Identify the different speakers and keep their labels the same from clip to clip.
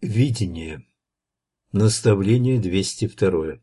Speaker 1: Видение. Наставление 202.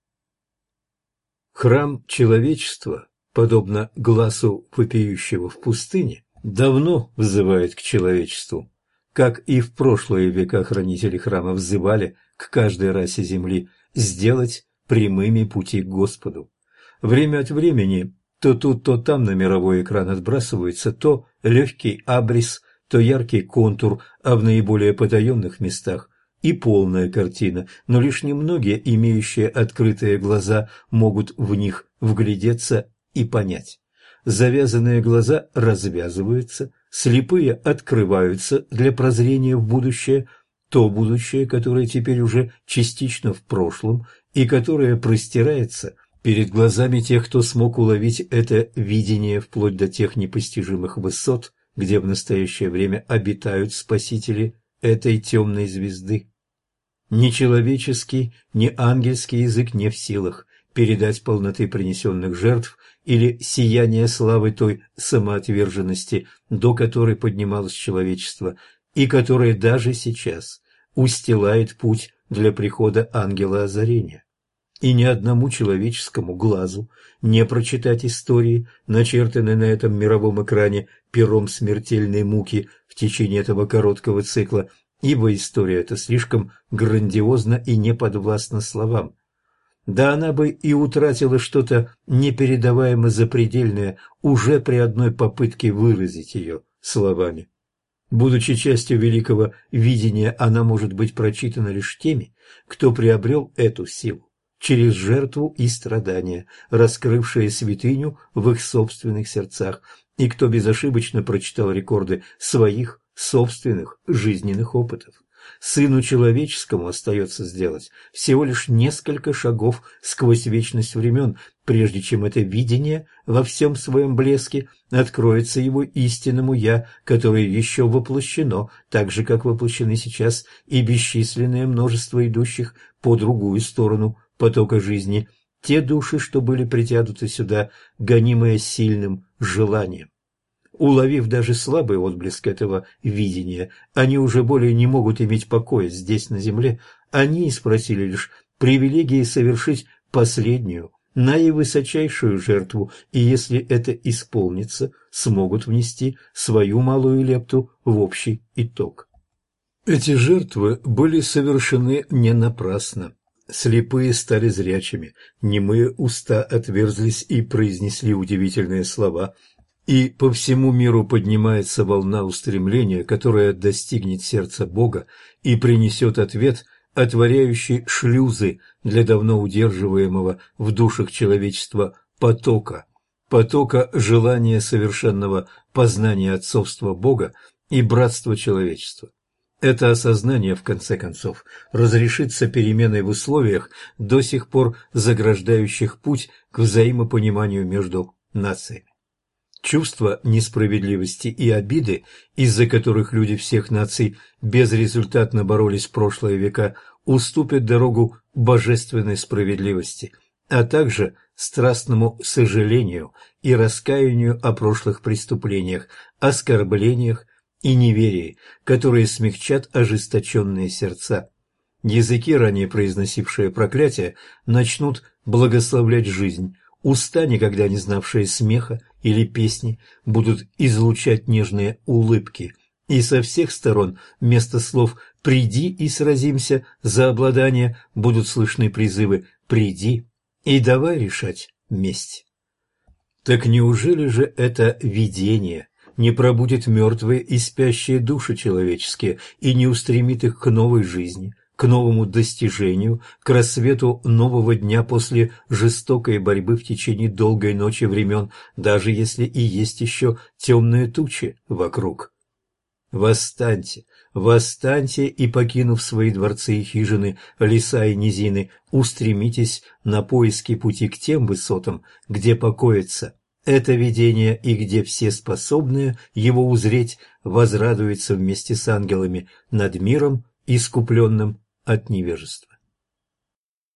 Speaker 1: Храм человечества, подобно глазу вопиющего в пустыне, давно взывает к человечеству, как и в прошлые века хранители храма взывали к каждой расе земли сделать прямыми пути к Господу. Время от времени то тут, то там на мировой экран отбрасывается то легкий абрис, то яркий контур, а в наиболее потаенных местах и полная картина, но лишь немногие, имеющие открытые глаза, могут в них вглядеться и понять. Завязанные глаза развязываются, слепые открываются для прозрения в будущее, то будущее, которое теперь уже частично в прошлом и которое простирается перед глазами тех, кто смог уловить это видение вплоть до тех непостижимых высот, где в настоящее время обитают спасители этой темной звезды. Ни человеческий, ни ангельский язык не в силах передать полноты принесенных жертв или сияния славы той самоотверженности, до которой поднималось человечество, и которая даже сейчас устилает путь для прихода ангела озарения. И ни одному человеческому глазу не прочитать истории, начертанные на этом мировом экране пером смертельной муки в течение этого короткого цикла, ибо история эта слишком грандиозна и не подвластна словам. Да она бы и утратила что-то непередаваемо запредельное уже при одной попытке выразить ее словами. Будучи частью великого видения, она может быть прочитана лишь теми, кто приобрел эту силу через жертву и страдания, раскрывшие святыню в их собственных сердцах, и кто безошибочно прочитал рекорды своих собственных жизненных опытов. Сыну человеческому остается сделать всего лишь несколько шагов сквозь вечность времен, прежде чем это видение во всем своем блеске откроется его истинному «Я», которое еще воплощено, так же, как воплощены сейчас и бесчисленное множество идущих по другую сторону потока жизни, те души, что были притянуты сюда, гонимые сильным желанием. Уловив даже слабый отблеск этого видения, они уже более не могут иметь покоя здесь, на земле. Они спросили лишь привилегии совершить последнюю, наивысочайшую жертву, и если это исполнится, смогут внести свою малую лепту в общий итог. Эти жертвы были совершены не напрасно. Слепые стали зрячими, немые уста отверзлись и произнесли удивительные слова, и по всему миру поднимается волна устремления, которая достигнет сердца Бога и принесет ответ, отворяющий шлюзы для давно удерживаемого в душах человечества потока желания совершенного познания отцовства Бога и братства человечества. Это осознание, в конце концов, разрешится переменой в условиях, до сих пор заграждающих путь к взаимопониманию между нациями. Чувства несправедливости и обиды, из-за которых люди всех наций безрезультатно боролись в прошлые века, уступят дорогу божественной справедливости, а также страстному сожалению и раскаянию о прошлых преступлениях, оскорблениях и неверии, которые смягчат ожесточенные сердца. Языки, ранее произносившие проклятия, начнут благословлять жизнь, уста, никогда не знавшие смеха или песни, будут излучать нежные улыбки, и со всех сторон вместо слов «приди и сразимся за обладание» будут слышны призывы «приди и давай решать месть». Так неужели же это видение не пробудит мертвые и спящие души человеческие и не устремит их к новой жизни, к новому достижению, к рассвету нового дня после жестокой борьбы в течение долгой ночи времен, даже если и есть еще темные тучи вокруг? Восстаньте, восстаньте и, покинув свои дворцы и хижины, леса и низины, устремитесь на поиски пути к тем высотам, где покоится это видение и где все способные его узреть возрадуются вместе с ангелами над миром, искупленным от невежества.